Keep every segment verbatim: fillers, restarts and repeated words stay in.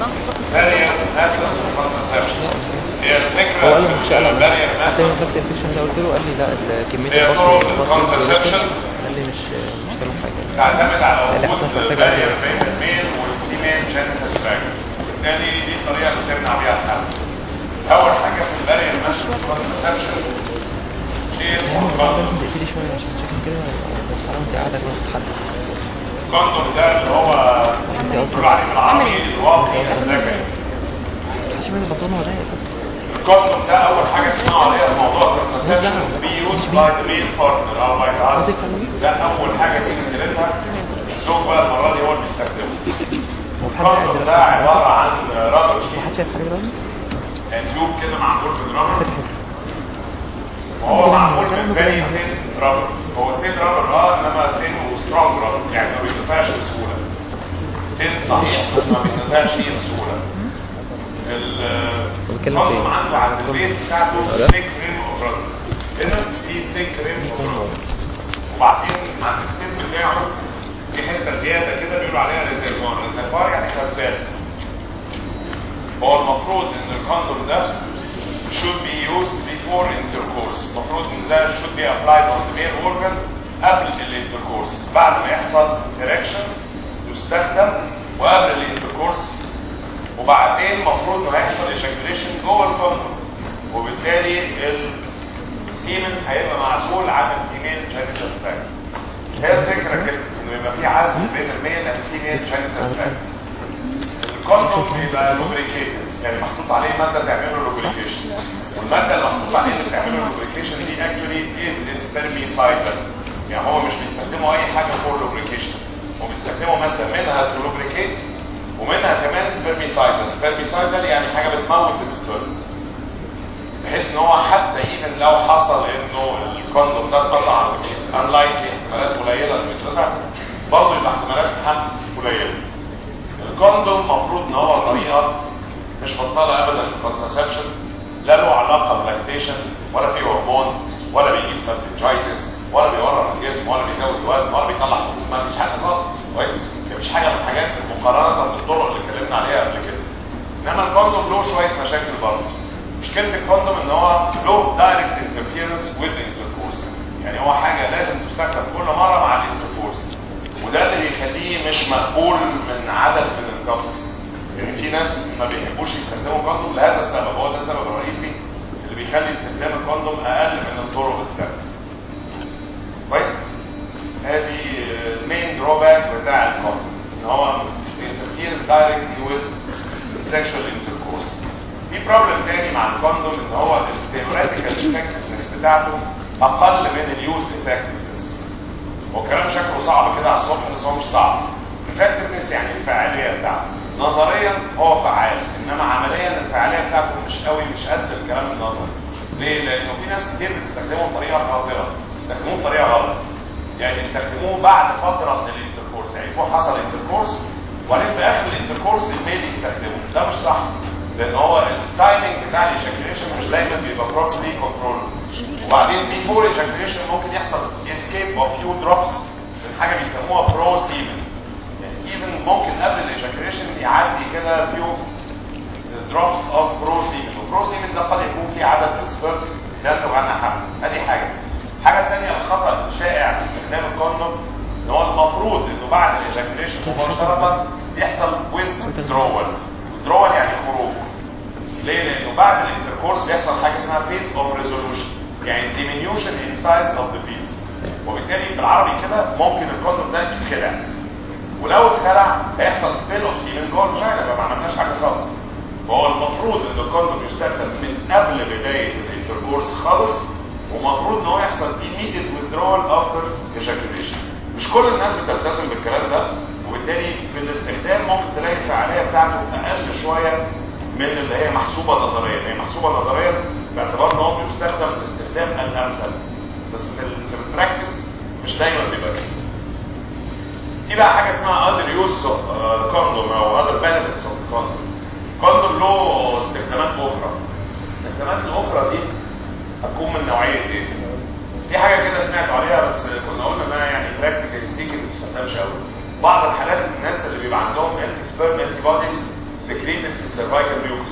various methods of contraception. هي الفكرة هو قال لي مش قلق various حتى من methods. فكرة الانفكشن ده قلت له، قال لي لا كمية هي البصل طرق البصل الcontraception قال لي مش مش تعمل حاجة، تعتمد على قال لي وجود حتى مش محتاجة barrier أنتي. بين الميل والفيميل جينيتال تراكت. بالتالي دي الطريقة اللي بتمنع بيها الحمل. أول حاجة في البارير ميثود اوف contraception شيء اسمه لازم الكوندوم. تقفلي شوية عشان شكل كده بس حرام انت قاعدة جوه تتحدث. الكوندوم ده اللي هو بيقولوا عليه بالعربي الواقي الذكري. مش من البطون ولا ايه؟ الكوندوم ده أول حاجة اسمها عليها في موضوع contraception be used by the male partner أو by the husband. ده أول حاجة تيجي سيرتها. الزوج بقى المرة دي هو اللي بيستخدمه. الكوندوم ده عبارة عن رابر محدش شيت شايف حاجة دلوقتي؟ تيوب كده معمول بالرابر، وهو معمول من فيري ثين رابر. هو ثين رابر اه انما ثين وسترونج رابر، يعني ما بيتقطعش بسهوله. ثين صحيح بس ما بيتقطعش بسهوله. الكوندوم عنده على البيس بتاعته ثيك ريم اوف رابر كده، في ثيك ريم اوف رابر، وبعدين عند التيب بتاعه في حته زياده كده بيقولوا عليها ريزرفوار. ريزرفوار يعني خزان. هو المفروض ان الكوندوم ده should be used before intercourse. المفروض ان ده should be applied on the male organ قبل الانتركورس. بعد ما يحصل erection يستخدم وقبل الانتركورس، وبعدين المفروض انه هيحصل ejaculation جوه الكوندوم، وبالتالي السيمن هيبقى معزول عن الفيميل جينيتال تراكت. هي الفكره كده انه يبقى في عزل بين الميل والفيميل جينيتال تراكت. الكوندوم بيبقى لوبريكيتد، يعني محطوط عليه ماده تعمل له لوبريكيشن، والماده اللي محطوط عليه اللي بتعمل له لوبريكيشن دي اكشولي از سبيرميسايدال. يعني هو مش بيستخدموا اي حاجه فور لوبريكيشن، هو بيستخدموا ماده منها لوبريكيت ومنها كمان سبيرميسايدال. سبيرميسايدال يعني حاجه بتموت السبرم، بحيث ان هو حتى ايفن لو حصل انه الكوندوم ده اتقطع انلايكلي، احتمالات قليله انه يتقطع، برضه يبقى احتمالات الحمل قليله. الكوندوم المفروض ان هو طريقه مش بطاله ابدا الكونتراسبشن، لا له علاقه باللاكتيشن ولا فيه هرمون ولا بيجيب سبتنجايتس ولا بيورم الجسم ولا بيزود الوزن ولا بيطلع حبوب، ما فيش حاجه خالص. كويس؟ مفيش حاجه من الحاجات مقارنه بالطرق اللي اتكلمنا عليها قبل كده. انما الكوندوم له شويه مشاكل برضه. مشكله الكوندوم ان هو له دايركت انترفيرنس وذ انتركورس، يعني هو حاجه لازم تستخدم كل مره مع الانتركورس، وده اللي بيخليه مش مقبول من عدد من الكابلز. يعني في ناس ما بيحبوش يستخدموا كوندوم لهذا السبب، هو ده السبب الرئيسي اللي بيخلي استخدام الكوندوم اقل من الطرق الثانيه. كويس؟ هذه المين دروباك بتاع الكوندوم، ان هو interferes directly with sexual intercourse. في بروبلم تاني مع الكوندوم ان هو الثيوريتيكال effectiveness بتاعته اقل من اليوز effectiveness. هو كلام شكله صعب كده على الصبح بس هو مش صعب. effectiveness يعني الفاعليه بتاعته. نظريا هو فعال، انما عمليا الفاعليه بتاعته مش قوي، مش قد الكلام النظري. ليه؟ لانه في ناس كتير بتستخدمه بطريقه خاطئه، بيستخدموه بطريقه غلط. يعني يستخدموه بعد فتره من الانتركورس، يعني يكون حصل انتركورس وبعدين في اخر الانتركورس الميل يستخدمه. ده مش صح، لان هو التايمنج بتاع الايجاكيوليشن مش دايما بيبقى بروبلي كنترول. وبعدين بيفور ايجاكيوليشن ممكن يحصل اسكيب اوف فيو دروبس من حاجه بيسموها برو سيمن. يعني ايفن ممكن قبل الايجاكيوليشن يعدي كده فيو دروبس اوف برو سيمن، والبرو سيمن ده قد يكون فيه عدد اكسبيرتس ينتج عنها حمل. ادي حاجه. حاجه ثانيه، الخطا الشائع في استخدام الكوندوم ان هو المفروض انه بعد الايجاكيوليشن مباشره يحصل withdrawal. withdrawal يعني خروج. ليه؟ لانه بعد الانتركورس بيحصل حاجه اسمها phase of resolution، يعني diminution in size of the penis، وبالتالي بالعربي كده ممكن الكوندوم ده يتخلع، ولو اتخلع هيحصل سبيل اوف سيمن جوه الفاجينا، ما عملناش حاجه خالص. فهو المفروض ان الكوندوم يستخدم من قبل بدايه الانتركورس خالص، ومفروض ان هو يحصل immediate withdrawal after ejaculation. مش كل الناس بتلتزم بالكلام ده، وبالتالي في الاستخدام ممكن تلاقي الفعاليه بتاعته اقل شويه من اللي هي محسوبه نظريا. هي محسوبه نظريا باعتبار ان هو بيستخدم الاستخدام الامثل، بس في البراكتس مش دايما بيبقى كده. في بقى حاجه اسمها other use of condom او other benefits of condom. كوندوم له استخدامات اخرى. الاستخدامات الاخرى دي هتكون من نوعيه ايه؟ في حاجه كده سمعت عليها بس كنا قلنا انها يعني براكتيكال سبيكينج ما بتستخدمش قوي. بعض الحالات الناس اللي بيبقى عندهم انتي سبيرم انتي بوديز سكريتد في السيرفايكال ميوكس.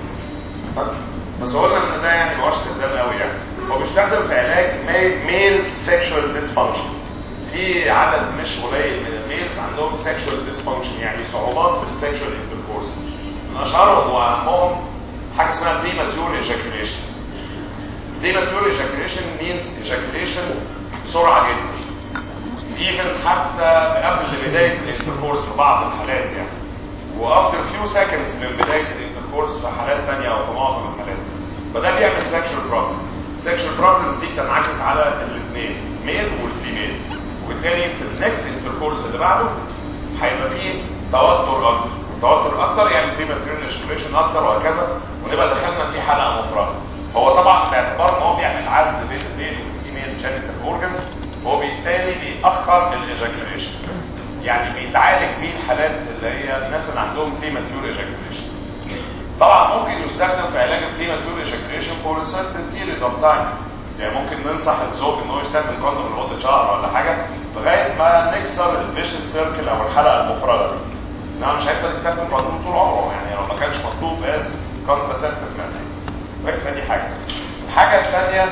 بس قلنا ان ده يعني ما هوش استخدام قوي يعني. هو بيستخدم في علاج ميل سيكشوال ديسفانكشن. في عدد مش قليل من الميلز عندهم سيكشوال ديسفانكشن، يعني صعوبات في السيكشوال انتركورس. من اشهرهم واهمهم حاجه اسمها بريماتيور ايجاكيوليشن. بريماتيور ايجاكيوليشن مينز ايجاكيوليشن بسرعه جدا، ايفن حتى قبل بدايه الانتركورس في بعض الحالات يعني، وافتر فيو سكندز من بدايه الانتركورس في حالات ثانيه او في معظم الحالات. فده بيعمل سيكشوال بروبلم. السيكشوال بروبلمز دي بتنعكس على الاثنين، ميل والفيميل، وبالتالي في النكست انتركورس اللي بعده هيبقى فيه توتر اكتر، والتوتر اكتر يعني بريماتيور ايجاكيوليشن اكتر وهكذا، ونبقى دخلنا في حلقه مفرغه. هو طبعا باعتبار ان هو بيعمل عزل بين الميل والفيميل جينيتال اورجنز، هو بالتالي بيأخر الايجاكيوليشن، يعني بيتعالج بيه الحالات اللي هي الناس اللي عندهم بريماتيور ايجاكيوليشن. طبعا ممكن يستخدم في علاج البريماتيور ايجاكيوليشن فور سيرتن بيريد اوف تايم، يعني ممكن ننصح الزوج ان هو يستخدم كوندوم لمده شهر ولا حاجه لغايه ما نكسر الفيشس سيركل او الحلقه المفرغه دي. انما مش هيقدر يستخدم كوندوم طول عمره، يعني لو ما كانش مطلوب از كونتراسيبتيف ميثود. بس دي حاجه. الحاجه الثانيه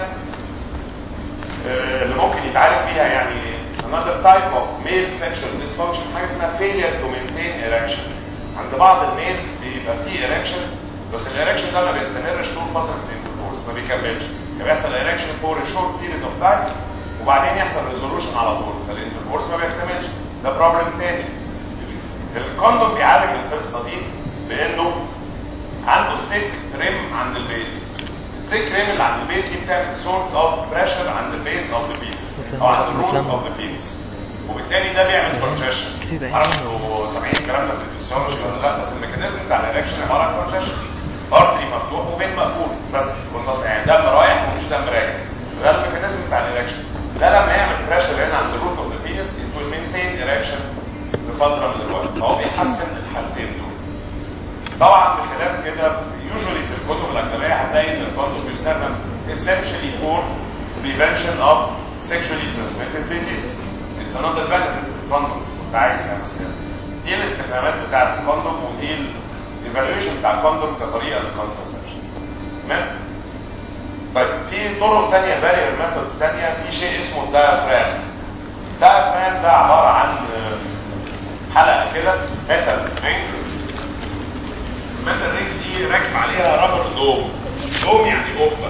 اللي ممكن يتعالج بيها يعني another type of male sexual dysfunction، حاجه اسمها failure to maintain erection. عند بعض الميلز بيبقى فيه erection، بس الاريكشن ده ما بيستمرش طول فتره الانتركورس، ما بيكملش، بيحصل erection for a short period of time وبعدين يحصل resolution على طول، فالانتركورس ما بيكتملش. ده بروبلم تاني. الكوندوم بيعالج القصه دي بانه عنده ثيك ريم عند البيز. الثيك ريم اللي عند البيز دي بتعمل سورت اوف بريشر عند البيز اوف ذا بيز او عند الروت اوف ذا بيز، وبالتالي ده بيعمل كونجيشن. معرفش انتوا سامعين الكلام ده في الفسيولوجي ولا لا، بس الميكانيزم بتاع الاريكشن عباره عن كونجيشن، ارتري مفتوح وبين مقفول بس ببساطه، يعني دم رايح ومش دم راجع. ده الميكانيزم بتاع الاريكشن. ده لما يعمل بريشر هنا عند الروت اوف ذا بيز it will maintain erection لفتره من الوقت، فهو بيحسن الحالتين دول. طبعا بخلاف كده يوجوالي في الكتب الاجنبيه هتلاقي ان الكوندوم بيستخدم essentially for prevention of sexually transmitted disease. It's another benefit of condoms. كنت عايز يعني بس دي الاستخدامات بتاعت الكوندوم، ودي الايفالويشن بتاع الكوندوم كطريقه للكونتراسبشن. تمام؟ طيب في طرق ثانيه، بارير ميثودز ثانيه، في شيء اسمه الدايافرام. الدايافرام ده عباره عن حلقه كده ميتال رينج. الميتال رينج دي راكب عليها رابر دوم. دوم يعني قبه.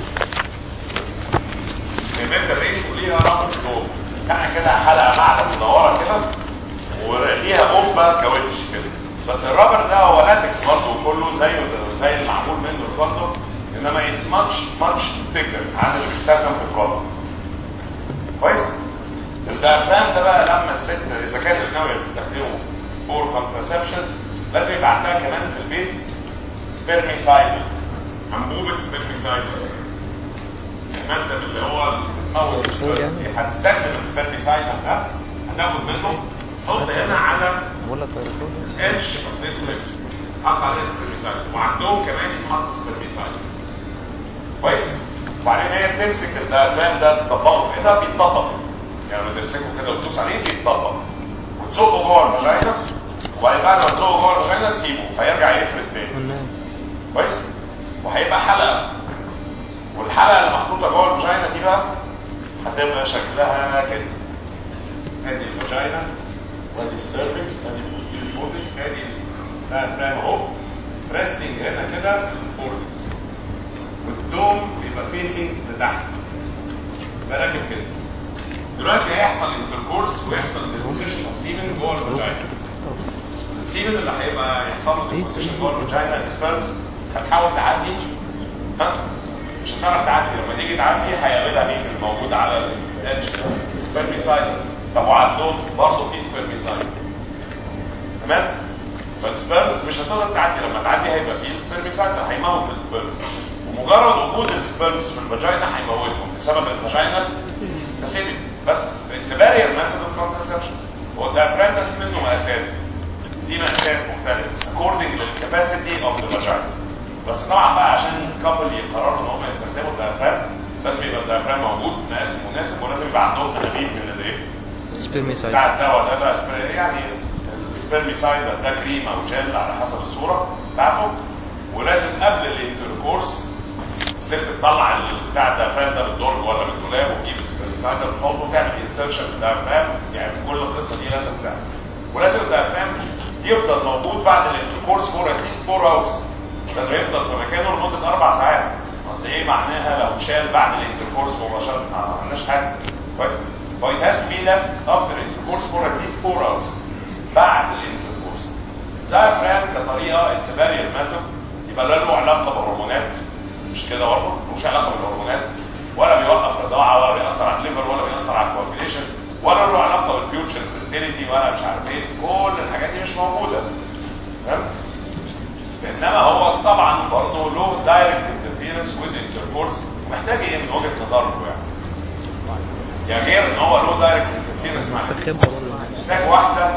الميتال رينج وليها رابر دوم، يعني كده حلقه معدن مدوره كده وليها قبه كاوتش كده. بس الرابر ده هو لاتكس برضه كله زي زي المعمول منه الكوندوم، انما اتس ماتش ماتش ثيكر عن اللي بيستخدم في الكوندوم. كويس؟ الدايافرام ده بقى لما الست اذا كانت ناويه تستخدمه فور كونتراسبشن لازم يبقى عندها كمان في البيت سبيرميسايد، انبوبه سبيرميسايد. الماده اللي هو اول هتستخدم السبيرميسايد ده هتاخد منه حط هنا على الاتش اوف ذيس ريب، حط عليه سبيرميسايد، وعندهم كمان يتحط سبيرميسايد. كويس؟ وبعدين هي بتمسك الدايافرام ده تطبقه في ايدها، بيتطبق يعني لما تمسكه كده وتدوس عليه بيتطبق، وتزقه جوه الفاجينا، وبعد ما تزقه جوه الفاجينا تسيبه فيرجع يفرد تاني. كويس؟ وهيبقى حلقه، والحلقه اللي محطوطه جوه الفاجينا دي بقى هتبقى شكلها كده. ادي الفاجينا وادي السيرفكس، ادي البوستيريور كورتكس، ادي الدايافرام اهو ريستنج هنا كده في الكورتكس، والدوم بيبقى فيسنج لتحت، يبقى راكب كده. دلوقتي هيحصل انتركورس ويحصل ديبوزيشن اوف سيمن جوه الفاجينا. السيمن اللي هيبقى يحصل له ديبوزيشن جوه الفاجينا السبيرمز هتحاول تعدي، ها مش هتعرف تعدي، لما تيجي تعدي هيقابلها مين الموجود على الاتش سبيرميسايد. طب وعندهم برضه في سبيرميسايد. تمام؟ فالسبيرمز مش هتقدر تعدي، لما تعدي هيبقى فيه السبيرميسايد هيموت السبيرمز، ومجرد وجود السبيرمز في الفاجينا هيموتهم بسبب الفاجينا اسيديتي. بس اتس بارير ميثود اوف كونتراسبشن. هو الدايافرام ده في منه مقاسات، دي مقاسات مختلفه according للكاباسيتي اوف ذا فاجينا. بس طبعا بقى عشان الكابل يقرروا ان هم يستخدموا الدايافرام لازم يبقى الدايافرام موجود مقاس مناسب، ولازم يبقى عندهم انابيب من الايه؟ سبيرميسايد بتاع الدواء ده بقى يعني السبرميسايد ده كريم او جل على حسب الصوره بتاعته، ولازم قبل الانتركورس الست تطلع البتاع ده فات ده بالدرج ولا بالدولاب وتجيب السبرميسايد ده وتحطه وتعمل انسرشن بالديافرام. يعني كل القصه دي لازم تحصل، ولازم الديافرام يفضل موجود بعد الانتركورس فور اتليست فور اورز. لازم يفضل في مكانه لمده اربع ساعات. اصل ايه معناها لو اتشال بعد الانتركورس مباشره؟ ما عملناش حاجه كويس. فايت هاز تو بي ليفت افتر الانتركورس فور اتليست فور اورز بعد الانتركورس. الديافرام كطريقه اتس بارير ميثود، يبقى لا له علاقه بالهرمونات، مش كده برضه؟ ملوش علاقه بالهرمونات، ولا بيوقف رضاعه، ولا بيأثر على الليفر، ولا بيأثر على الكوagulation، ولا له علاقه بالفيوتشر فيرتيليتي، ولا مش عارف ايه. كل الحاجات دي مش موجوده. تمام؟ انما هو طبعا برضه له دايركت انترفيرنس وذ انتركورس. ومحتاج ايه من وجهه نظركم يعني؟ يعني غير ان هو له دايركت انترفيرنس مع محتاج واحده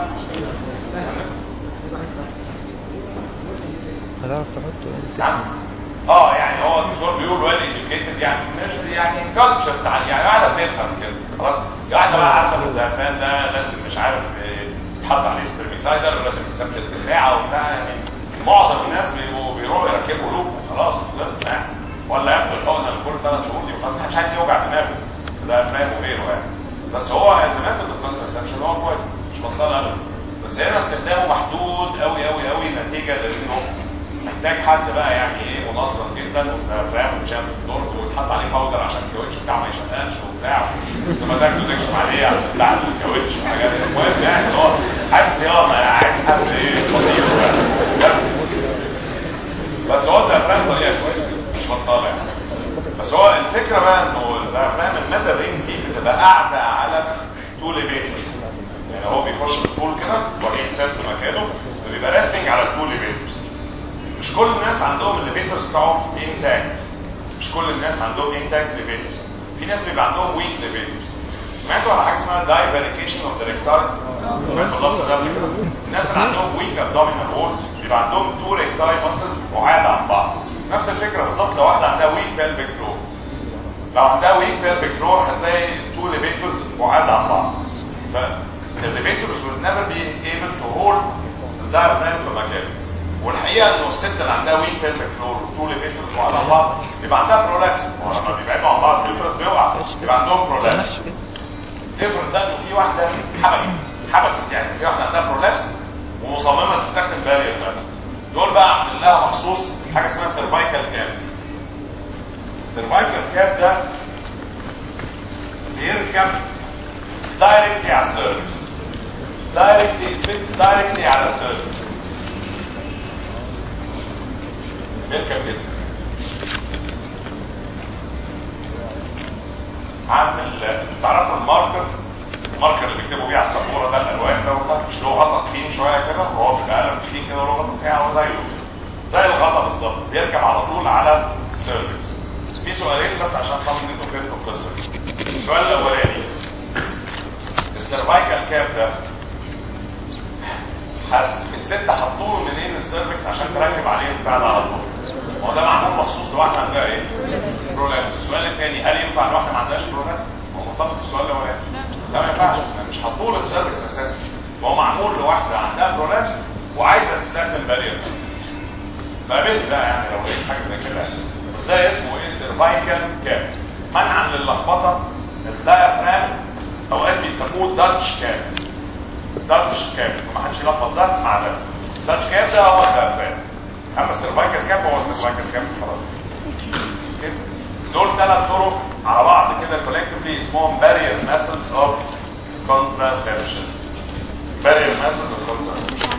هتعرف تحطه انت. نعم. اه يعني هو الدكتور بيقول ويل ايديوكيتد، يعني مش يعني كالتشر بتاع، يعني قاعده بتفهم كده خلاص. قاعده بقى عارفه ان الدافان ده لازم مش عارف يتحط عليه سبرميسايدر ولازم يتثبت ساعه وبتاع. يعني معظم الناس بيبقوا بيروحوا يركبوا لوب وخلاص خلصنا يعني، ولا ياخدوا الحقنه لكل ثلاث شهور دي وخلاص. محدش عايز يوجع دماغه ده فاهم وغيره يعني. بس هو زمان كنت الكونترسبشن هو كويس مش بطال ابدا، بس هنا استخدامه محدود قوي قوي قوي نتيجه لانه محتاج حد بقى يعني ايه منظم جدا وفاهم وشاف الدور ويتحط عليه باودر عشان الكاوتش بتاعه ما يشققش وبتاع، وما تاكله تكشف عليه عشان بتاع الكاوتش وحاجات. المهم يعني هو عايز صيانه، يعني عايز حد ايه لطيف بس. بس هو الديافرام طريقه كويسه مش بطاله يعني. بس هو الفكره بقى انه الديافرام الميتال رينج دي بتبقى قاعده على طول ليفيترز. يعني هو بيخش بالطول كده وبعدين يتثبت في مكانه وبيبقى ريستنج على الطول ليفيترز. مش كل الناس عندهم الليفيترز بتاعهم انتاكت، مش كل الناس عندهم انتاكت ليفيترز. في ناس بيبقى عندهم ويك ليفيترز. سمعتوا على حاجه اسمها دايفيريكيشن اوف ذا ريكتايل؟ سمعتوا اللفظ ده قبل كده؟ الناس اللي عندهم ويك ابدومينال وول بيبقى عندهم تو ريكتايل ماسلز بعاد عن بعض. نفس الفكره بالظبط لو واحده عندها ويك بيلفيك فلور. لو عندها ويك بيلفيك فلور هتلاقي تو ليفيترز بعاد عن بعض. فالليفيترز will never be able to hold الدايفرام في مكانه. والحقيقه انه الست اللي عندها ويك بيلفيك فلور وطول ليفيترز بعاد عن بعض يبقى عندها برولابس. ولما بيبعدوا عن بعض اليوترس بيوقع يبقى عندهم برولابس. افرض ده انه في واحده حبكت حبكت يعني في واحده عندها برولابس ومصممه تستخدم بارير ده، دول بقى عامل لها مخصوص حاجه اسمها سيرفايكال كاب. سيرفايكال كاب ده بيركب دايركتلي على السيرفكس، دايركتلي فيكس دايركتلي على السيرفكس، بيركب كده. عامل تعرفوا الماركر، الماركر اللي بيكتبوا بيه على السبوره ده الالوان ده وده مش له غطا تخين شويه كده، وهو بيبقى قلم تخين كده له غطا بتاعه زيه زي الغطا بالظبط، بيركب على طول على السيرفكس. في سؤالين بس عشان خاطر انتوا فهمتوا القصه دي. السؤال الاولاني، السيرفايكال كاب ده حس الست هتطول منين السيرفكس عشان تركب عليه البتاع ده على طول؟ هو ده معمول مخصوص لواحده عندها ايه؟ برولابس. السؤال الثاني، هل ينفع الواحده ما عندهاش برولابس؟ هو مرتبط بالسؤال الاولاني. لا ما ينفعش، مش هتطول السيرفكس اساسا. هو معمول لواحده عندها برولابس وعايزه تستخدم بارير. فقابلت ده يعني لو لقيت حاجه زي كده. بس ده اسمه ايه؟ سيرفايكال كاب. منعا للخبطه الدايافرام اوقات بيسموه داتش كاب. داتش كاب ما حدش يلخبط ده مع ده. داتش كاب ده هو الدايافرام، اما السيرفايكال كاب هو السيرفايكال كاب خلاص. دول ثلاث طرق على بعض كده كولكتيفلي اسمهم بارير ميثودز اوف كونتراسبشن. بارير ميثودز اوف كونتراسبشن.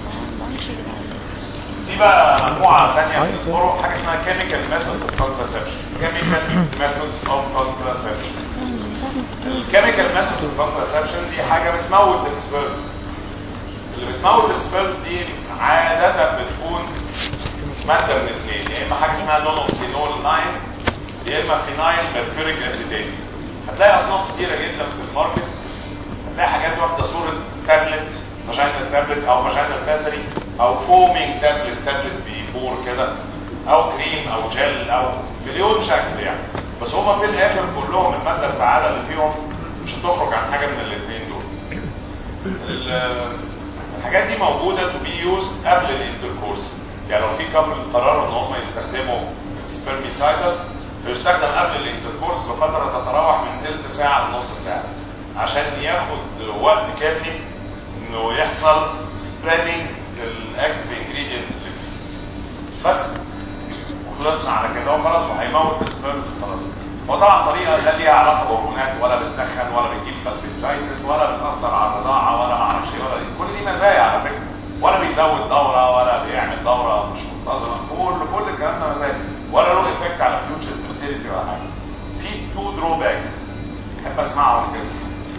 دي بقى مجموعه ثانيه من الطرق، حاجه اسمها كيميكال ميثود اوف كونتراسبشن. كيميكال ميثودز اوف كونتراسبشن. الكيميكال ميثود اوف كونتراسبشن دي حاجه بتموت السبيرمز. اللي بتموت السبيرمز دي عاده بتكون ماده من اثنين، يا اما حاجه اسمها نونوكسينول تسعة يا اما فينايل ميركوريك اسيديت. هتلاقي اصناف كتيره جدا في الماركت. هتلاقي حاجات واخده صوره تابلت، فاجينال تابلت او فاجينال باسري او فومينج تابلت، تابلت بيبور كده او كريم او جل او مليون شكل يعني. بس هما في الاخر كلهم الماده الفعاله اللي فيهم مش هتخرج عن حاجه من الاثنين دول. الحاجات دي موجوده تو بي يوز قبل الانتركورس. يعني لو في كابل قرروا ان هم يستخدموا سبرميسايدل يستخدم قبل الانتركورس بفتره تتراوح من ثلث ساعه لنص ساعه عشان ياخد وقت كافي انه يحصل سبريدنج للاكتيف انجريدينت اللي فيه. بس وخلصنا على كده وخلاص وهيموت السبرمز خلاص. وطبعا طريقه لا ليها علاقه بهرمونات ولا بتدخن ولا بتجيب سلفنجايتس ولا بتاثر على الرضاعه ولا ما اعرفش ايه ولا دي. كل دي مزايا على فكره، ولا بيزود دوره ولا بيعمل دوره مش منتظمه، كل كل الكلام ده مزايا، ولا له افكت على فيوتشر فيرتيليتي ولا حاجه. في تو دروباكس بحب اسمعهم كده.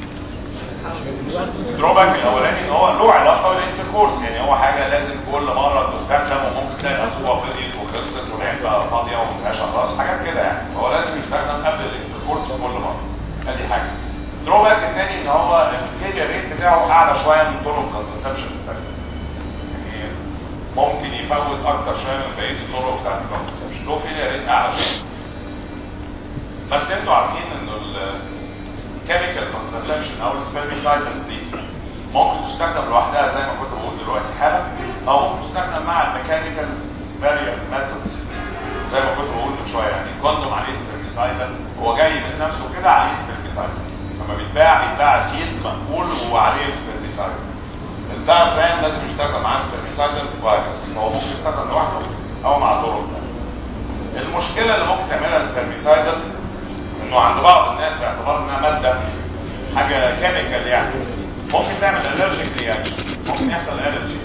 الدروباك الاولاني ان هو له علاقه بالانتركورس، يعني هو حاجه لازم كل مره تستخدم وممكن تلاقي الاسبوع فضيت وخلصت والعلبه فاضيه وما فيهاش اخلاص حاجات كده، يعني هو لازم يستخدم قبل الانتركورس في كل مره. ادي حاجه. الدروباك الثاني ان هو الفيلير ريت بتاعه اعلى شويه من طرق الكونترسبشن الثانيه، يعني ممكن يفوت اكتر شويه من بقيه الطرق بتاعت الكونترسبشن، له فيلير ريت اعلى شويه. بس انتوا عارفين انه الكيميكال كونترسبشن او السبرميسايدلز دي ممكن تستخدم لوحدها زي ما كنت بقول دلوقتي حالا، او ممكن تستخدم مع الميكانيكال بارير ميثودز زي ما كنت بقول من شويه. يعني الكوندوم عليه سبرميسايدل، هو جاي من نفسه كده عليه سبرميسايدل، لما بيتباع بيتباع سيل مقفول وعليه سبرميسايدل. الدايفرام لازم يستخدم معاه سبرميسايدل وهكذا، فهو ممكن يستخدم لوحده او مع طرق ثانيه. المشكله اللي ممكن تعملها السبرميسايدل انه عند بعض الناس باعتبار انها ماده حاجه كيميكال يعني ممكن تعمل الرجيك رياكشن، ممكن يحصل الرجي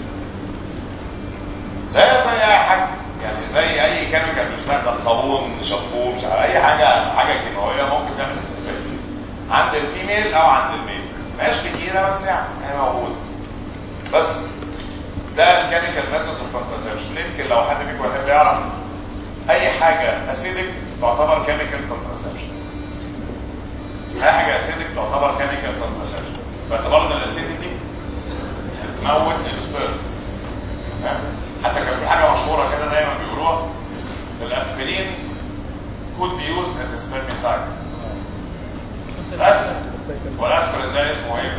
زي زي اي حاجه، يعني زي اي كيميكال بيستخدم صابون شامبو مش اي حاجه حاجه كيماويه ممكن تعمل حساسيه عند الفيميل او عند الميل، مش كتيره بس يعني هي موجوده. بس ده الكيميكال ميثود اوف كونترسبشن. يمكن لو حد فيكم يحب يعرف اي حاجه اسيدك تعتبر كيميكال كونترسبشن، اي حاجه اسيدك تعتبر كيميكال كونترسبشن باعتبار ان الاسيديتي بتموت السبيرز. حتى كان في حاجه مشهوره كده دايما بيقولوها، الاسبرين could be used as a spermicide. الاسبرين والاسبرين ده اسمه ايه؟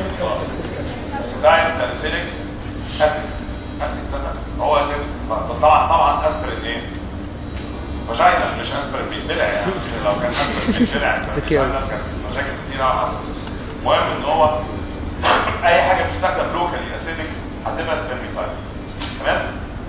ستاين ساليسيليك اسيد. اسيد هو اسيد، بس طبعا طبعا اسبرين ايه؟ فاجينال مش اسبرين بيتبلع، يعني لو كان اسبرين بيتبلع كان مشاكل كتيره حصلت. المهم ان هو اي حاجه بتستخدم لوكالي اسيدك هتبقى سبرميسايد. تمام؟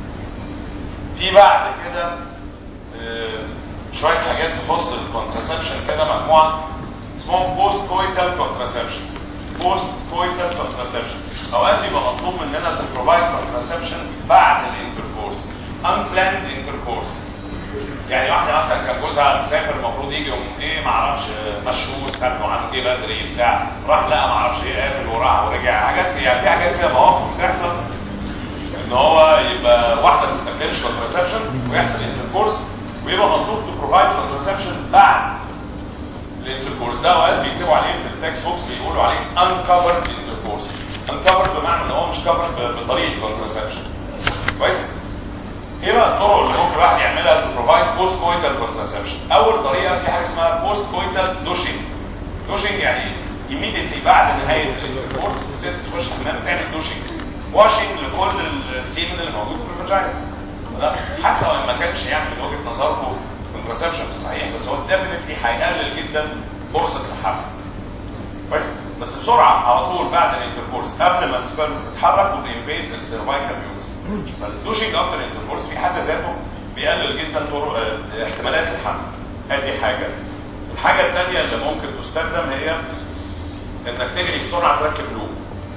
في بعد كده آه شويه حاجات تخص الكونترسبشن كده، مجموعه اسمهم بوست كويتال كونترسبشن. بوست كويتال كونترسبشن اوقات بيبقى مطلوب مننا تبروفايد كونترسبشن بعد الانتركورس، unplanned intercourse. يعني واحده مثلا كان جوزها مسافر المفروض يجي يوم ايه ما اعرفش مشوه استنوا عنه جه بدري بتاع راح لقى ما اعرفش ايه قافل وراح ورجع، حاجات يعني في حاجات كده مواقف بتحصل ان هو يبقى واحده ما تستخدمش كونترسبشن ويحصل انتركورس ويبقى مطلوب تو بروفايد كونترسبشن بعد الانتركورس. ده اوقات بيكتبوا عليه في التكست بوكس بيقولوا عليه uncovered intercourse. uncovered بمعنى ان هو مش covered بطريقه كونترسبشن. كويس؟ ايه بقى الطرق اللي ممكن الواحد يعملها تو بروفايد بوست كويتال كونترسبشن؟ اول طريقه في حاجه اسمها بوست كويتال دوشنج. دوشنج يعني immediately بعد نهايه الكورس الست تخش الحمام تعمل دوشنج، واشنج لكل السيمن اللي موجود في الفاجينا. حتى لو ما كانش يعني من وجهه نظركم كونترسبشن صحيح، بس هو ديفينتلي هيقلل جدا فرصه الحمل. كويس؟ بس بسرعه على طول بعد الانتركورس قبل ما السبرمز تتحرك وتنفيد السيرفايكال ميوكس. فالدوشنج افتر انتركورس في حد ذاته بيقلل جدا طرق احتمالات الحمل. ادي حاجه. الحاجه الثانيه اللي ممكن تستخدم هي انك تجري بسرعه تركب لوب.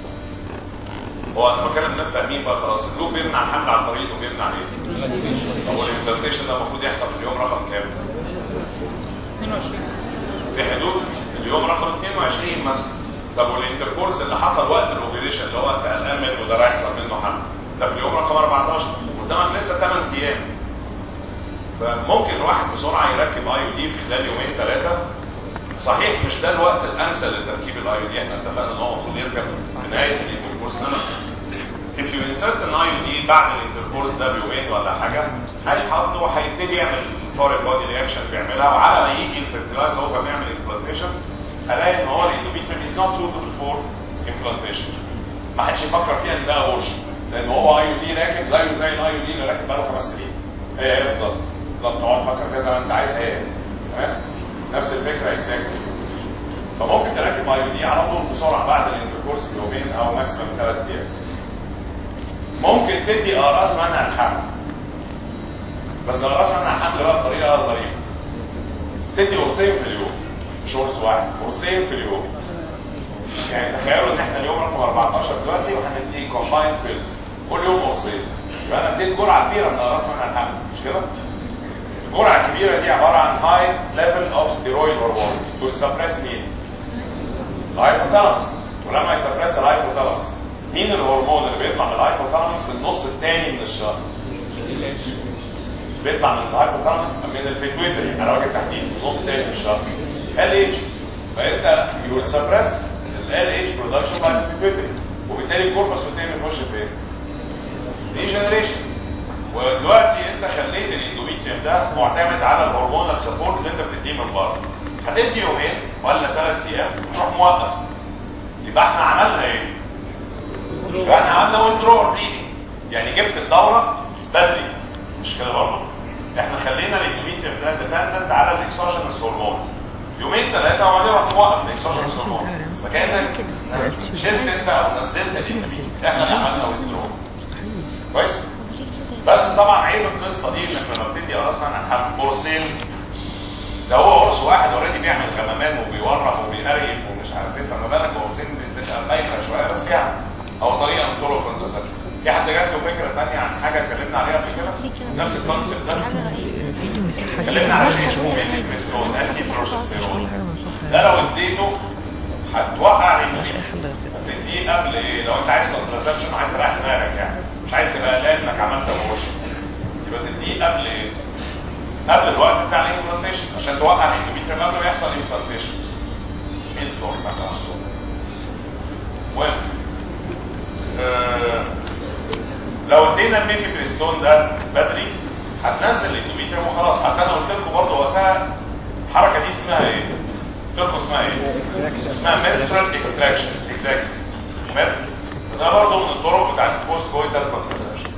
هو انا بكلم الناس فاهمين بقى خلاص، اللوب بيمنع الحمل على الطريق وبيمنع ايه؟ هو الانفلتريشن ده المفروض يحصل في اليوم رقم كام؟ اثنين وعشرين في حدود اليوم رقم اثنين وعشرين مثلا. طب والانتركورس اللي حصل وقت الاوفيليشن اللي هو انت قلقان منه ده راح يحصل منه حمل، ده في اليوم رقم أربعتاشر، قدامك لسه ثمانية ايام. فممكن الواحد بسرعه يركب اي او دي في خلال يومين ثلاثه. صحيح مش ده الوقت الامثل لتركيب الاي او دي، احنا اتفقنا ان هو المفروض يركب في نهايه الانتركورس، انما if you insert an اي او دي بعد الانتركورس ده بيومين ولا حاجه هيحط وهيبتدي يعمل فورين بودي رياكشن بيعملها، وعلى ما يجي الفيرتلايز هو بيعمل امبلانتيشن الاقي ان هو الاندوميتريوم is not suitable for implantation. ما حدش يفكر فيها ان ده ابورشن، لان هو اي يو دي راكب زيه زي الاي يو دي اللي راكب بقاله خمس سنين. هي هي بالظبط بالظبط، اقعد تفكر فيها زي ما انت عايز، هي تمام نفس الفكره اكزاكتلي. فممكن تركب اي يو دي على طول بسرعه بعد الانتركورس بيومين او ماكسيمم ثلاث ايام. ممكن تدي اقراص منع الحمل، بس اقراص منع الحمل بقى بطريقه ظريفه. تدي قرصين في اليوم، مش قرص واحد، قرصين في اليوم. يعني تخيلوا ان احنا اليوم رقم أربعتاشر دلوقتي وهندي كومبايند بيلز كل يوم قرصين، يبقى انا اديت جرعه كبيره من اقراص منع الحمل، مش كده؟ الجرعه الكبيره دي عباره عن هاي ليفل اوف ستيرويد هرمون تو سبريس مين؟ الهايبوثالاموس. ولما يسبريس الهايبوثالاموس، مين الهرمون اللي بيطلع من الهايبوثالاموس في النص الثاني من الشهر؟ بيطلع من الهايبوثالاموس من البيتويتري على وجه التحديد في النص الثاني من الشهر ال اتش. فانت يو سبريس ال اتش برودكشن باي البيتويتري، وبالتالي الكوربس الثاني يخش فين؟ ريجنريشن. ودلوقتي انت خليت الاندوميتريوم ده معتمد على الهرمونال سبورت اللي انت بتديه من بره. هتدي يومين ولا ثلاث ايام وتروح موقف، يبقى احنا عملنا ايه؟ يبقى احنا عملنا ويندرو ريدنج، يعني جبت الدوره بدري، مش كده برضه؟ احنا خلينا الاندوميتريوم ده ديبندنت على الاكسوجينوس هرمون يومين ثلاثه وبعدين راح موقف الاكسوجينوس هرمون، فكانك شلت انت او نزلت الاندوميتريوم. احنا اللي عملنا ويندرو. كويس؟ بس طبعا عيب القصه دي انك لما بتدي اقراص منع الحمل قرصين، ده هو قرص واحد اوريدي بيعمل غمامان وبيورم وبيقريف ومش عارف ايه، فما بالك قرصين بتبقى بايخه شويه، بس يعني او طريقه من طرق الكونترسبشن. في حد جات له فكره ثانيه عن حاجه اتكلمنا عليها قبل كده؟ نفس الكونسيبت ده في مساحه اتكلمنا على شيء اسمه ميثيلبروستيرون انتي بروجستيرون. ده لو اديته هتوقع الاندوميتريوم. تديه قبل ايه؟ لو انت عايز كونترسبشن وعايز تريح دماغك، يعني مش عايز تبقى قلقان انك عملت ابورشن، يبقى تديه قبل ايه؟ قبل الوقت بتاع الامبلانتيشن عشان توقع الاندوميتريوم قبل ما يحصل امبلانتيشن. مين الدكتور سامع الصوت؟ المهم آه لو ادينا الميثيلبروستيرون ده بدري هتنزل الاندوميتريوم وخلاص. حتى انا قلت لكم برضه وقتها الحركه دي اسمها ايه؟ قلت لكم اسمها ايه؟ اسمها menstrual extraction. اكزاكتلي. ده برضه من الطرق بتاعت البوست كويتال كونترسبشن.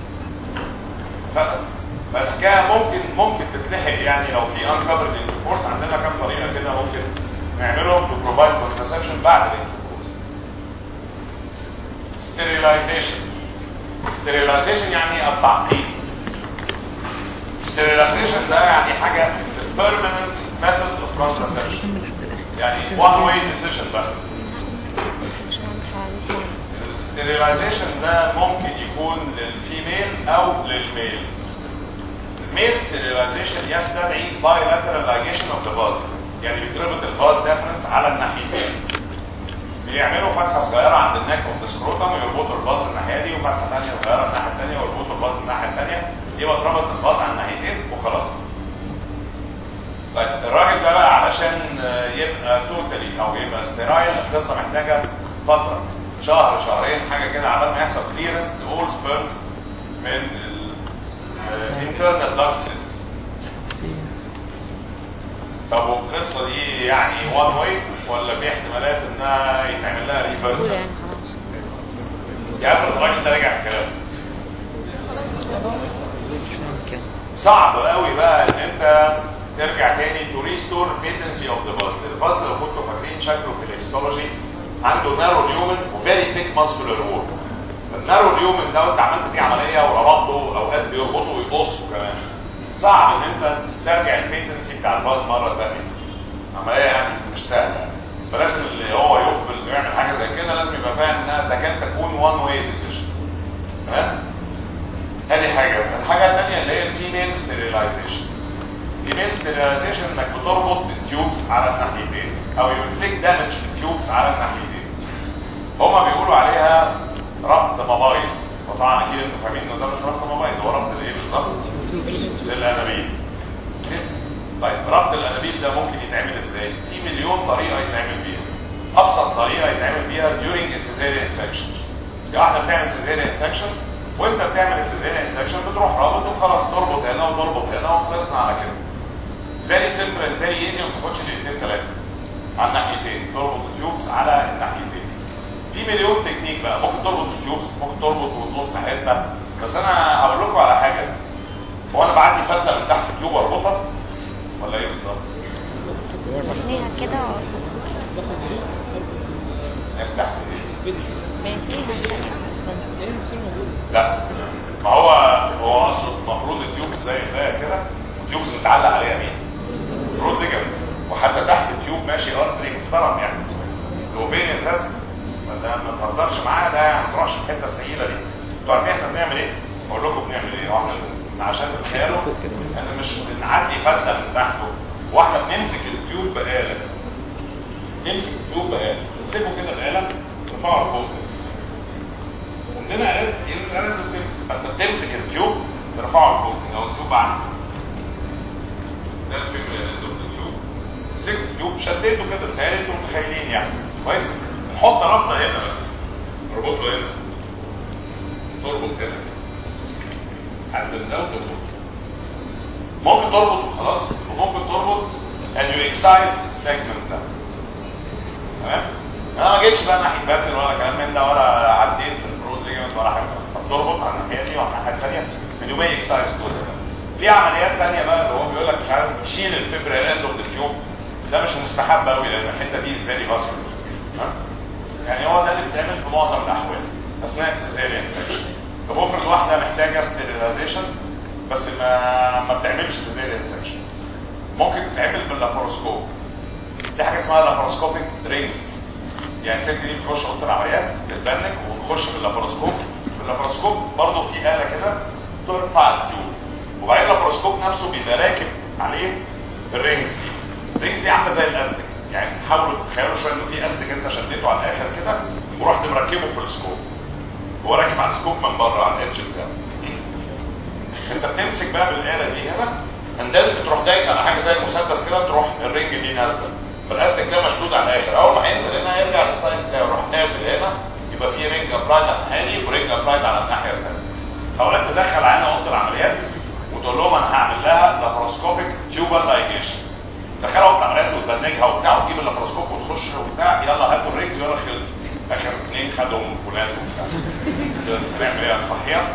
فالحكايه ممكن ممكن تتلحق، يعني لو في انكفرد انتركورس عندنا كام طريقه كده ممكن نعملهم تو بروفايد كونترسبشن بعد الانتركورس. ستيريلايزيشن. ستيريلايزيشن يعني التعقيم. ستيريلايزيشن ده يعني حاجه permanent method of contraception، يعني one way decision بقى. الستيريلايزيشن ده ممكن يكون للفيميل او للميل. الميل ستيريلايزيشن يستدعي bilateral ligation of the vase، يعني بيتربط الفاز ديفرنس على الناحيتين. بيعملوا فتحه صغيره عند النك اوف ذا سكروتم ويربطوا الفاز الناحيه دي، وفتحه ثانيه صغيره الناحيه الثانيه ويربطوا الفاز الناحيه الثانيه، يبقى اتربط الفاز على الناحيتين وخلاص. طيب الراجل ده بقى علشان يبقى توتالي او يبقى ستيرايل القصه محتاجه فتره، شهر شهرين حاجه كده على ما يحصل كليرنس لاول سبيرمز من الانترنال داكت سيستم. طب والقصه دي يعني وان واي ولا في احتمالات انها يتعمل لها ريفرس؟ يعني الراجل ده رجع الكلام صعب قوي بقى ان انت ترجع تاني تو ريستور بيتنسي اوف ذا باز. الباز لو كنتوا فاكرين شكله في الاكستولوجي عنده نارو ليومن وفيري ثيك ماسكولار وول. النارو ليومن ده وانت عملت فيه عمليه وربطته اوقات بيربطوا ويقصوا كمان، صعب ان انت تسترجع البيتنسي بتاع الباز مره ثانيه. عمليه يعني مش سهله، فلازم اللي هو يقبل ويعمل حاجه زي كده لازم يبقى فاهم انها تكاد تكون وان واي ديسيجن. تمام؟ ادي حاجه. الحاجه الثانيه اللي هي الفيميل ستيريلايزيشن. الفيميل ستيريلايزيشن انك بتربط التيوبس على الناحيتين او يفليك دامج في التيوبس على الناحيتين. هما بيقولوا عليها ربط مبايض، وطبعا اكيد انتوا فاهمين ان ده مش ربط مبايض، هو ربط الايه بالظبط؟ للانابيب. طيب ربط الانابيب ده ممكن يتعمل ازاي؟ في مليون طريقه يتعمل بيها. ابسط طريقه يتعمل بيها during a cesarean section. يعني واحده بتعمل cesarean section وانت بتعمل cesarean section بتروح رابط وخلاص، تربط هنا وتربط هنا وخلصنا على كده. very simple and very easy، وما تاخدش دقيقتين ثلاثه على الناحيتين، تربط التيوبس على الناحيتين. في في مليون تكنيك بقى، ممكن تربط التيوبس، ممكن تربط وتقص حته، بس انا هقول لكم على حاجه. هو انا بعدي فتله من تحت التيوب اربطها ولا ايه بالظبط؟ بنيها كده نفتح بنتنيها لا، ما هو هو اصلا المفروض التيوب زي ده كده، والتيوبس متعلق عليها مين؟ رود ليجامنت، وحتى تحت التيوب ماشي ارتري محترم يعني. لو فين الرسم ده ما تهزرش معاه، ده ما تروحش في الحته السيئه دي. انتوا عارفين احنا بنعمل ايه؟ اقول لكم بنعمل ايه. واحنا عشان تتخيلوا احنا مش بنعدي فتله من تحته، واحنا بنمسك التيوب بآلة، نمسك التيوب بآلة، نمسكه كده بآلة نرفعه لفوق. عندنا آلات الآلة دي بتمسك، فانت بتمسك التيوب ترفعه لفوق. لو التيوب عندك ده الفكره اللي انتوا التيوب، مسكت التيوب شديته كده، بتهيألي انتوا متخيلين يعني كويس. نحط ربطه هنا بقى، نربطه هنا، تربط هنا، عزم ده وتربط. ممكن تربط وخلاص، وممكن تربط and you excise السيجمنت ده. تمام؟ انا ما جيتش بقى ناحيه باسل ولا كلام من ده، ولا عديت في البرود ليجمنت ولا حاجه. فبتربط على الناحيه دي وعلى الناحيه الثانيه and you may excise الجزء ده. في عمليات ثانيه بقى اللي هو بيقول لك مش عارف تشيل الفبر اند اوف ذا تيوب، ده مش مستحب قوي لان الحته دي از فيري فاسكولار. يعني هو ده اللي بيتعمل في معظم الاحوال اثناء السيزيريان سكشن. طب افرض واحده محتاجه ستيريلايزيشن بس ما ما بتعملش سيزيريان سكشن، ممكن تتعمل باللاباروسكوب. دي حاجه اسمها لاباروسكوبيك رينجز. يعني الست دي بتخش اوضه العمليات تتبنك وتخش باللاباروسكوب. باللاباروسكوب برضه في اله كده ترفع التيوب، وبعدين اللاباروسكوب نفسه بيبقى راكب عليه الرينجز دي. الرينجز دي عامله زي الاستيك، يعني حاولوا تتخيلوا شويه انه في استيك انت شديته على الاخر كده ورحت مركبه في السكوب، هو راكب على السكوب من بره على الادج بتاعه. انت بتمسك بقى بالاله دي هنا، عندك بتروح دايس على حاجه زي المسدس كده، تروح الرينج دي نازله، فالاستيك ده مشدود على الاخر. اول ما هينزل هنا يرجع للسايز بتاعه، يروح قافل هنا، يبقى في رينج ابلايد على الناحيه ورينج ابلايد على الناحيه الثانيه. حاولت تدخل عينه اوضه العمليات وتقول لهم انا هعمل لها لاباروسكوبيك تيوبال لايجيشن. دخلها اوضه العمليات وتبنجها وبتاع وتجيب اللاباروسكوب وتخش وبتاع، يلا هاتوا الرينج يلا خلص. اخر اثنين خدهم فلان وبتاع. هنعمل ايه؟ هنصحيها؟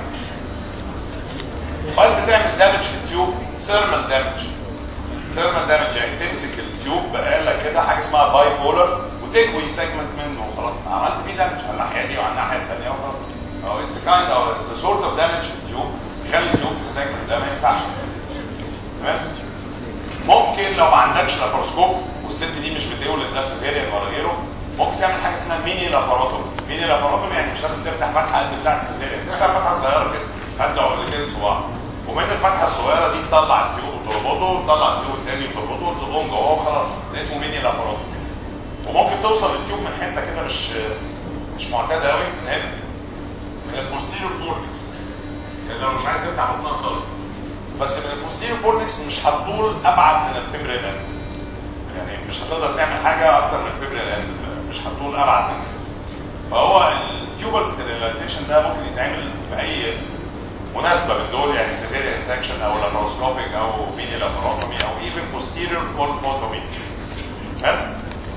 وانت تعمل دامج في التيوب، ثيرمال دامج. ثيرمال دامج يعني تمسك التيوب بآلة كده حاجه اسمها باي بولر وتكوي سيجمنت منه وخلاص، عملت فيه دامج على الناحيه دي وعلى الناحيه الثانيه وخلاص. او اتس كايند او اتس سورت اوف دامج في التيوب، يخلي التيوب في السيجمنت ده ما ينفعش. تمام؟ ممكن لو ما عندكش لاباروسكوب والست دي مش بتولد لا سيزيريان ولا غيره، ممكن تعمل حاجه اسمها ميني لاباروتومي. ميني لاباروتومي يعني مش لازم تفتح فتحه قد بتاعه السيزيريان، تفتح فتحه صغيره كده قد عقلتين صباع، ومن الفتحه الصغيره دي تطلع التيوب وتربطه، وتطلع التيوب الثاني وتربطه وتزقهم جوه وخلاص. ده اسمه ميني لاباروتومي. وممكن توصل التيوب من حته كده مش مش معتاده قوي، من هنا من البوستيريور فورتكس، يعني لو مش عايز تفتح بطنها خالص، بس من البوستيريور فورتكس مش هتطول ابعد من الفيبريل اند، يعني مش هتقدر تعمل حاجه اكتر من الفيبريل اند، مش هتطول ابعد من كده. فهو التيوبال ستيريلايزيشن ده ممكن يتعمل في اي مناسبه من دول، يعني سيزيريان سكشن او لاباروسكوبيك او ميني لاباروتومي او ايفن بوستيريور فورتومي. تمام؟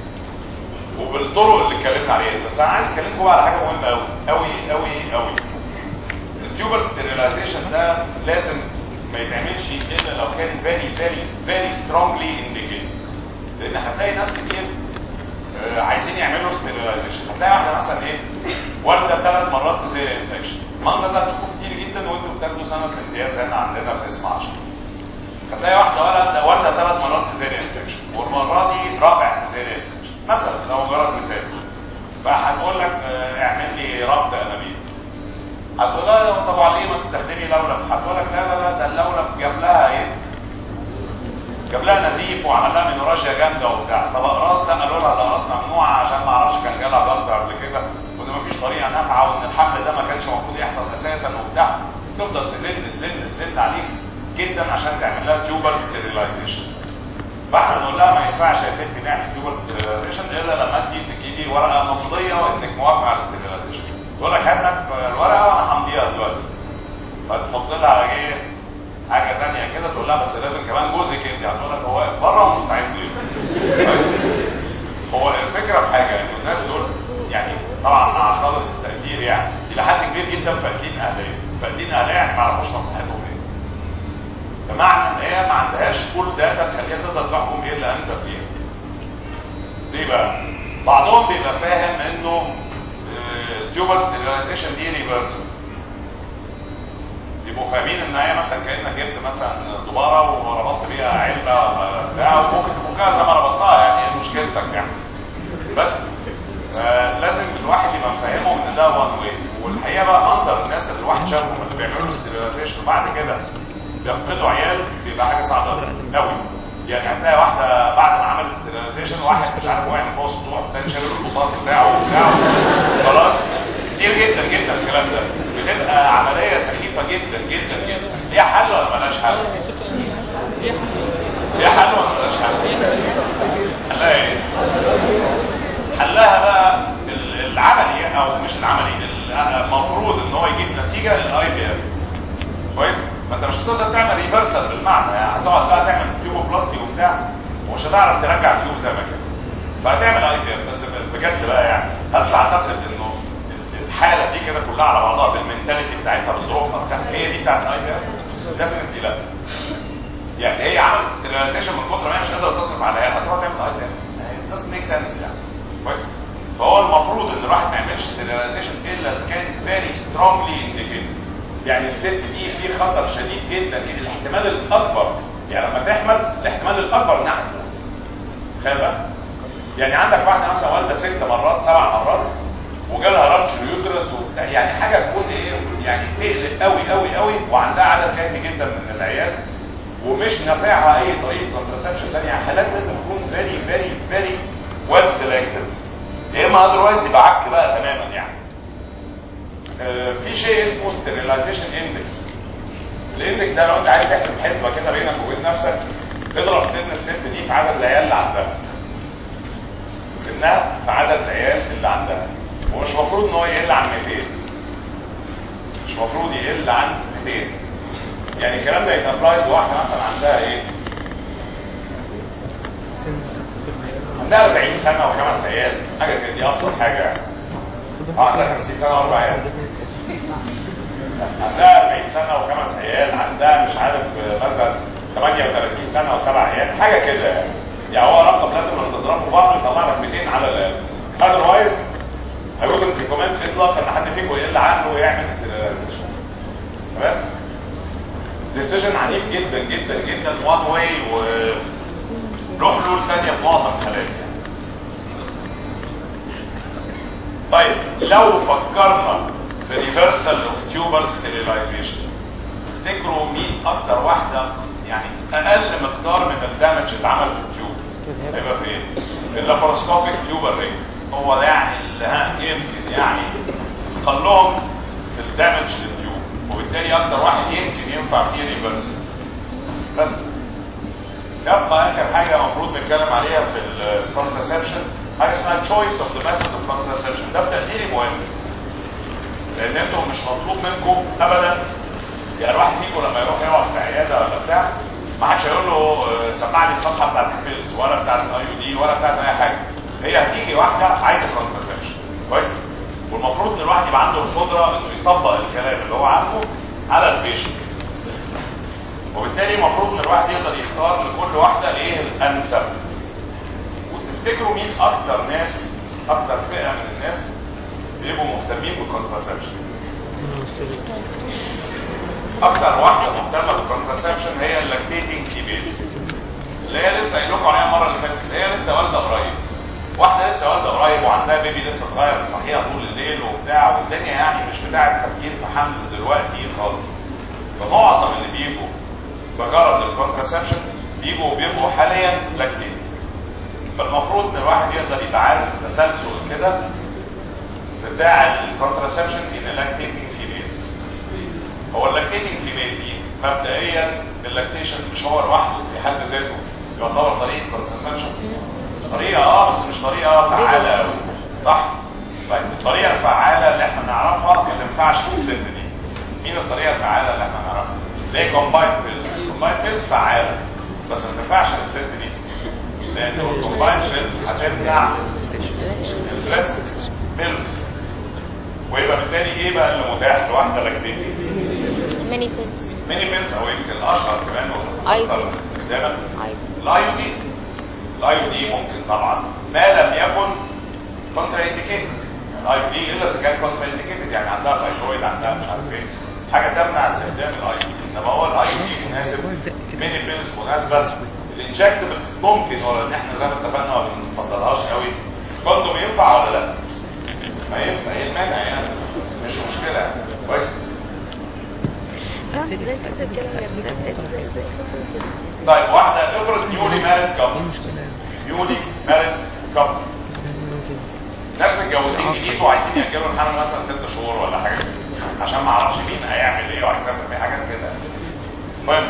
وبالطرق اللي اتكلمنا عليها. بس انا عايز اكلمكم بقى على حاجه مهمه قوي قوي قوي قوي. التيوبال ستيريلايزيشن ده لازم ما يتعملش الا لو كان فيري فيري فيري سترونجلي انديكيتد، لان هتلاقي ناس كتير آه عايزين يعملوا ستيريلايزيشن. هتلاقي واحده مثلا ايه والده ثلاث مرات سيزيريان سكشن، المنظر ده هتشوفه كتير جدا وانتوا بتاخدوا سنه الامتياز هنا عندنا في اسم عشرة. هتلاقي واحده والده والده ثلاث مرات سيزيريان سكشن، والمره دي رابع سيزيريان سكشن مثلا، ده مجرد مثال. فهتقول لك آه اعمل لي ربط انابيب. هتقول لها طبعا ليه ما تستخدمي لولب؟ هتقول لك لا لا لا ده اللولب جاب لها ايه؟ جاب لها نزيف وعمل لها مينوراجيا جامده وبتاع. طب اقراص؟ لا قالوا لها الاقراص ممنوعه عشان ما اعرفش كان جالها جلطه قبل كده، وان مفيش طريقه نافعه، وان الحمل ده ما كانش المفروض يحصل اساسا وبتاع. تفضل تزن تزن تزن عليك جدا عشان تعمل لها تيوبال ستيريلايزيشن. فاحنا نقول لها ما ينفعش يا ستي نعمل تيوبال ستيريلايزيشن الا لما انت تجيبي ورقه مصريه وانك موافقه على الستيريلايزيشن. تقول لك هات لك الورقه وانا همضيها دلوقتي. فتحط لها ايه حاجه ثانيه كده، تقول لها بس لازم كمان جوزك انت. هتقول لك هو واقف بره ومستعد ليه. هو الفكره في حاجه ان الناس دول يعني طبعا مع خالص التقدير يعني الى حد كبير جدا فاقدين اهليه، فاقدين اهليه يعني ما يعرفوش مصلحتهم ايه. بمعنى ان هي ما عندهاش كل داتا تخليها تقدر تحكم ايه اللي انسب ليها. ليه بقى؟ بعضهم بيبقى فاهم انه تيوبر ستيريلايزيشن دي ريفرسبل. يبقوا فاهمين ان هي مثلا كانك جبت مثلا دباره وربطت بيها علبه ولا بتاع وممكن تفكها زي ما ربطتها، يعني ايه مشكلتك يعني. بس لازم الواحد يبقى مفهمهم ان ده وان واي. والحقيقه بقى منظر الناس اللي الواحد شافهم اللي بيعملوا ستيريلايزيشن وبعد كده بيفقدوا عيال بيبقى حاجه صعبه قوي. يعني هتلاقي واحده بعد ما عملت ستيريلايزيشن واحد مش عارف وقع من فوق السطوح والتاني شايل البطاس بتاعه وبتاع خلاص. كتير جدا جدا الكلام ده بتبقى عمليه سخيفه جدا جدا جدا. ليها حل ولا مالهاش حل؟ ليها حل ولا مالهاش حل؟ حلها ايه؟ حلها بقى العملي او مش العملي، المفروض ان هو يجيب نتيجه للاي بي اف. كويس؟ ما انت مش هتقدر تعمل ريفرسال بالمعنى، يعني هتقعد بقى تعمل تيوب بلاستيك وبتاع ومش هتعرف ترجع التيوب زي ما كان. فهتعمل اي بي اف. بس بجد بقى يعني هل تعتقد انه الحاله دي كده كلها على بعضها بالمنتاليتي بتاعتها بظروفها بتاعت هي دي بتاعت الاي بي اف؟ ديفنتلي لا. يعني هي عملت ستيريلايزيشن من كتر ما هي مش قادره تصرف على عيالها هتروح تعمل اي بي اف. it doesn't make sense يعني. كويس؟ فهو المفروض ان الواحد ما يعملش ستيريلايزيشن الا اذا كان فيري سترونجلي انديكيتد. يعني الست دي في خطر شديد جدا جدا، الاحتمال الاكبر يعني لما تحمل الاحتمال الاكبر انها تحمل. تخيل بقى يعني عندك واحده مثلا والده ست مرات سبع مرات وجالها رابش اليوترس وبتاع، يعني حاجه تكون ايه يعني تقلق قوي قوي قوي وعندها عدد كافي جدا من العيال ومش نافعها اي طريقه كونترسبشن ثانيه. حالات لازم تكون فيري فيري فيري ويل سيلكتد، يا اما اذروايز يبقى عك بقى تماما يعني. آه في شيء اسمه ستيريلايزيشن اندكس. الاندكس ده لو انت عايز تحسب حسبه كده بينك وبين نفسك اضرب سن الست دي في عدد العيال اللي عندها، سنها في عدد العيال اللي عندها، ومش مفروض ان هو يقل عن مئتين. مش مفروض يقل عن مئتين. يعني الكلام ده يتابلايز لواحده مثلا عندها ايه؟ عندها أربعين سنه وخمس عيال حاجه كده، دي ابسط حاجه يعني. اه عندها خمسين سنه واربع عيال. عندها أربعين سنه وخمس عيال، عندها مش عارف مثلا ثمانية وثلاثين سنه وسبع عيال حاجه كده يعني. يعني هو رقم لازم لما تضربه بعض يطلع لك مئتين على الاقل. اذروايز I wouldn't recommend اطلاقا ان حد فيكم يقل عنه ويعمل ستيريلايزيشن. تمام؟ ديسيجن عنيف جدا جدا جدا وان واي وله حلول ثانيه في معظم الحالات يعني. طيب لو فكرنا في ريفرسال اوف تيوبر ستيريلايزيشن تفتكروا مين اكتر واحده يعني اقل مقدار من الدامج اللي اتعمل في التيوب؟ هيبقى فين؟ في اللاباروسكوبيك تيوبر رينجز. هو ده يعني اللي ها يمكن يعني قلهم في الدامج للتيوب وبالتالي اكتر واحد يمكن ينفع فيه ريفرسال. بس يبقى اخر حاجه المفروض نتكلم عليها في الكونترسبشن حاجه اسمها تشويس اوف ذا ميثود اوف كونترسبشن. ده بتقديري مهم لان انتم مش مطلوب منكم ابدا يعني الواحد فيكم لما يروح يقعد في عياده ولا بتاع ما حدش هيقول له سمع لي الصفحه بتاعت البيلز ولا بتاعت الاي يو دي ولا بتاعت اي حاجه. هي هتيجي واحده عايزه كونترسبشن كويس، والمفروض ان الواحد يبقى عنده القدره انه يطبق الكلام اللي هو عارفه على البيشنت، وبالتالي المفروض ان الواحد يقدر يختار لكل واحده ايه الانسب. وتفتكروا مين اكتر ناس اكتر فئه من الناس بيبقوا مهتمين بالكونترسبشن؟ اكتر واحده مهتمه بالكونترسبشن هي اللاكتيتنج فيميل اللي هي لسه قايل لكم عليها المره اللي فاتت. هي لسه والده قريب، واحده لسه والده قريب وعندها بيبي لسه صغير صحيها طول الليل وبتاع، والدنيا يعني مش بتاعه تفكير في حمل دلوقتي خالص. فمعظم اللي بيجوا بغرض الكونترسبشن بيجوا بيبقوا حاليا لاكتيتنج. فالمفروض ان الواحد يقدر يبقى عارف التسلسل كده بتاع الكونترسبشن ان لاكتيتنج فيميل. هو اللاكتيتنج فيميل دي مبدئيا اللاكتيشن مش هو لوحده في حد ذاته يعتبر طريقه كونترسبشن، طريقه اه بس مش طريقه فعاله قوي صح؟ طيب الطريقه الفعاله اللي احنا نعرفها ما تنفعش في السن دي. مين الطريقه الفعاله اللي احنا نعرفها؟ ليه كومبايند بيلز؟ كومبايند بيلز فعاله بس ما تنفعش في الست دي لان الكومبايند بيلز هتمنع الستريس بيلز. ويبقى بالتالي ايه بقى اللي متاح لواحده لاكتيتي؟ ميني بيلز. ميني بيلز او يمكن الاشهر كمان ايزي. استخداما ايزي. الايودي. الايودي ممكن طبعا ما لم يكن كونترا انديكيتد. الايودي الا اذا كان كونترا انديكيتد يعني عندها فايبرويد عندها مش عارف ايه حاجه تمنع استخدام الايودي. انما هو الايودي مناسب، ميني بيلز مناسبه. الانجكتبلز ممكن ولا ان احنا زي ما اتفقنا ما بنفضلهاش قوي. كوندوم ينفع ولا لا؟ ما ينفع. ايه المانع يعني؟ مش مشكله يعني. كويس. طيب واحده افرض نيولي مارد كابل. نيولي مارد كابل ناس متجوزين جديد وعايزين ياجلوا الحمل مثلا ست شهور ولا حاجه عشان ما اعرفش مين هيعمل ايه وهيسافر في حاجات كده. المهم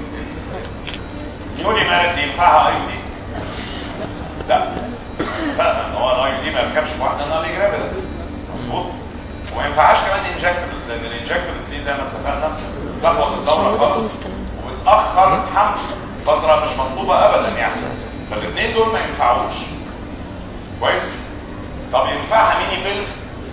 نيولي مارد دي ينفعها اي دي؟ لا. اتفقنا ان هو الاي دي ما يركبش في واحده نالي جرافيد. مظبوط. وما ينفعش كمان انجكتبلز لان الانجكتبلز دي زي ما اتفقنا تخلص الدوره خالص وبتاخر الحمل فتره مش مطلوبه ابدا يعني. فالاثنين دول ما ينفعوش. كويس. طب ينفعها ميني بيلز؟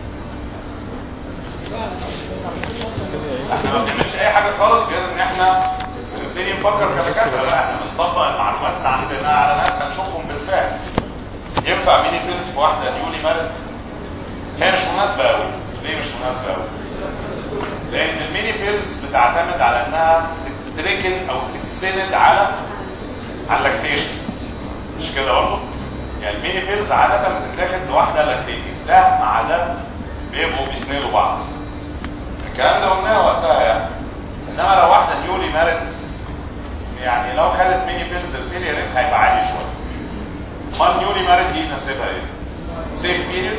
احنا ما بنعملش اي حاجه خالص غير ان احنا نبتدي نفكر كدكاتره بقى. احنا بنطبق المعلومات اللي عندنا على ناس هنشوفهم بالفعل. ينفع ميني بيلز في واحده نيولي مارد؟ هي مش مناسبه قوي. ليه مش مناسبه قوي؟ لان الميني بيلز بتعتمد على انها تتركن او تتسند على على اللاكتيشن. مش كده برضه؟ يعني الميني بيلز عاده بتتاخد لواحده لاكتيتد، ده مع ده بيبقوا بيسندوا بعض. الكلام ده قلناه وقتها يعني. انما لو واحده نيولي مارد يعني لو خدت ميني بيلز الفيلير ريت هيبقى عالي شويه. امال نيولي مارد دي نسيبها ايه؟ سيف بيريد.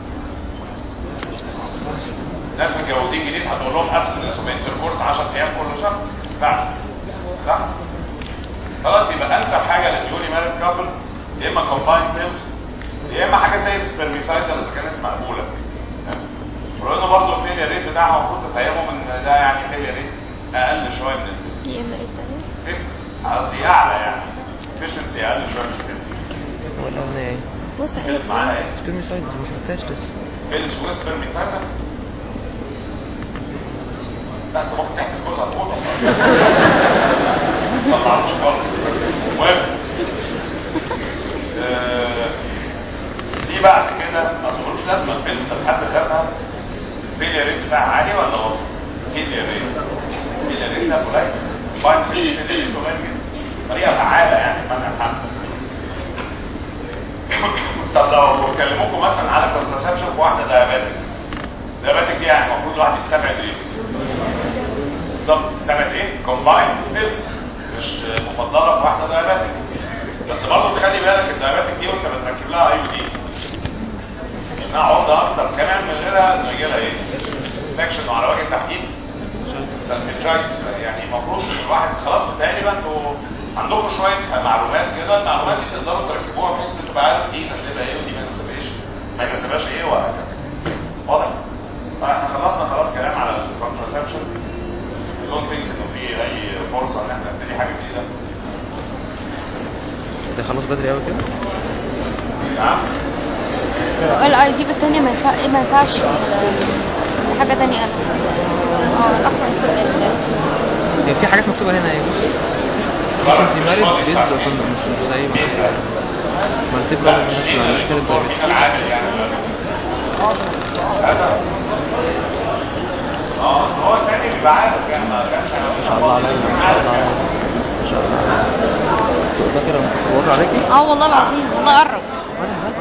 ناس متجوزين جديد هتقول لهم ابسنس وانتركورس عشرة ايام كل شهر. فعلا صح؟ خلاص يبقى انسب حاجه للنيولي مارد كابل يا اما كومبايند بيلز يا اما حاجه زي السبرميسايد اذا كانت مقبوله. ولانه برضه الفيلير ريت بتاعها المفروض تفهمهم ان ده يعني فيلير ريت اقل شويه من يا اما ايه الثانيه؟ قصدي اعلى يعني efficiency اقل شويه من البيلز. هو الاولانيه ايه؟ بص احنا بيلز معاها ايه؟ سبيرميسايد ما خدتهاش لسه. بيلز وسبرميسايد لا انت ممكن تحبس جوزها تقول ما طلعوش خالص. المهم دي بعد كده ما اصبروش لازمه البيلز بحد ذاتها الفيلير ريت بتاعها عالي ولا واطي؟ فيلير ريت الفيلير ريت ده قليل. باين فيلير ريت قليل جدا. طريقه فعاله يعني منع الحمل. طب لو بكلموكم مثلا على كونتراسبشن في واحده دايابيتك. دايابيتك دي يعني المفروض الواحد يستبعد ايه؟ بالظبط يستبعد ايه؟ كومبايند بيلز مش مفضله في واحده دايابيتك. بس برضه تخلي بالك الدايابيتك دي وانت بتركب لها اي دي انها عرضه اكتر كمان من غيرها ان يجي لها ايه؟ انفكشن وعلى وجه التحديد سالفنجايتس. يعني المفروض الواحد خلاص بتهيألي بقى انتوا عندكم شويه معلومات كده. المعلومات دي تقدروا تركبوها بحيث ان تبقى عارف دي نسيبها ايه ودي ما نسيبهاش ما يناسبهاش ايه وهكذا. واضح؟ فاحنا خلصنا خلاص كلام على الكونتراسبشن. دونت ثينك انه في اي فرصه ان احنا نبتدي حاجه جديده. ده خلاص بدري قوي كده. نعم. الاي دي بالثانيه ما ينفع ايه ما ينفعش حاجه ثانيه قال اه الاحسن هي في حاجات مكتوبه هنا ايه؟ بيشنتي مارد بيلز وكنا مش زي ما مالتيبل مش مشكله الدايبيتس. اه هو ثاني بيبقى عارف يعني ما كانش ما شاء الله عليك ما شاء الله عليك ما شاء الله عليك. فاكر انا كنت بقول عليكي؟ اه والله العظيم والله قرب.